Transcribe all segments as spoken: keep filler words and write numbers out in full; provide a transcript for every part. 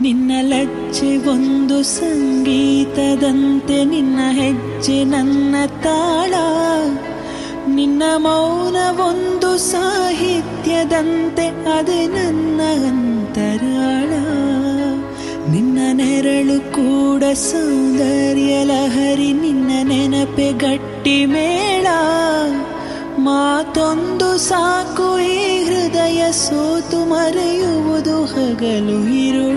ನಿನ್ನ ಲಜ್ಜೆ ಒಂದು ಸಂಗೀತದಂತೆ, ನಿನ್ನ ಹೆಜ್ಜೆ ನನ್ನ ತಾಳ, ನಿನ್ನ ಮೌನ ಒಂದು ಸಾಹಿತ್ಯದಂತೆ, ಅದೇ ನನ್ನ ಅಂತರಾಳ. ನಿನ್ನ ನೆರಳು ಕೂಡ ಸೌಂದರ್ಯ ಲಹರಿ, ನಿನ್ನ ನೆನಪೆ ಗಟ್ಟಿ ಮೇಳ. ಮಾತೊಂದು ಸಾಕು ಈ ಹೃದಯ ಸೋತು ಮರೆಯುವುದು ಹಗಲು ಇರುಳ.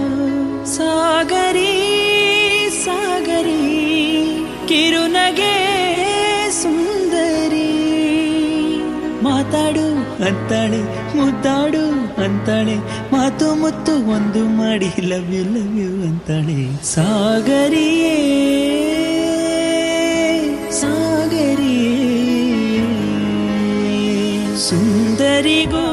ಸಾಗರಿ ಸಾಗರಿ ಕಿರುನಗೆ ಸುಂದರಿ, ಮಾತಾಡು ಅಂತಾಳೆ ಮುದ್ದಾಡು ಅಂತಾಳೆ, ಮಾತು ಮುತ್ತು ಒಂದು ಮಾಡಿ ಲವ್ ಯು ಲವ್ ಯು ಅಂತಾಳೆ. ಸಾಗರಿಯೇ ಸಾಗರಿಯೇ ಸುಂದರಿಗೂ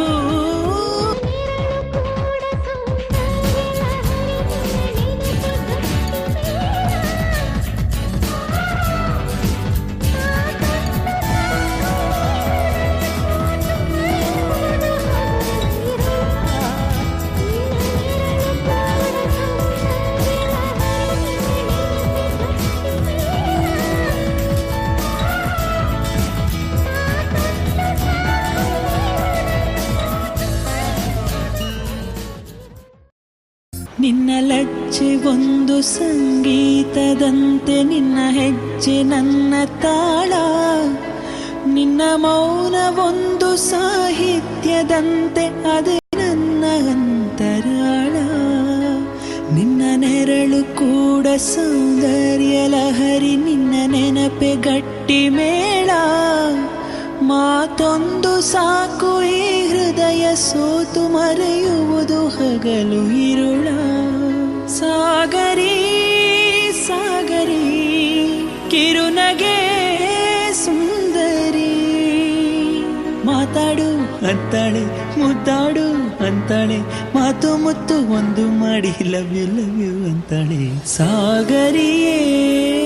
ನಿನ್ನ ಲಜ್ಜೆ ಒಂದು ಸಂಗೀತದಂತೆ, ನಿನ್ನ ಹೆಜ್ಜೆ ನನ್ನ ತಾಳ, ನಿನ್ನ ಮೌನ ಒಂದು ಸಾಹಿತ್ಯದಂತೆ, ಅದೇ ನನ್ನ ಅಂತರಾಳ. ನಿನ್ನ ನೆರಳು ಕೂಡ ಸೌಂದರ್ಯ ಲಹರಿ, ನಿನ್ನ ನೆನಪೆ ಗಟ್ಟಿ ಮೇಳ. ಮಾತೊಂದು ಸಾಕು ಈ ಹೃದಯ ಸೋತು ಮರೆಯುವುದು ಹಗಲು ಇರುಳ. ಸಾಗರಿ ಸಾಗರಿ ಕಿರುನಗೆ ಸುಂದರಿ, ಮಾತಾಡು ಅಂತಾಳೆ ಮುದ್ದಾಡು ಅಂತಾಳೆ, ಮಾತು ಮುತ್ತು ಒಂದು ಮಾಡಿ ಲವ್ ಯು ಲವ್ ಯು ಅಂತಾಳೆ. ಸಾಗರಿಯೇ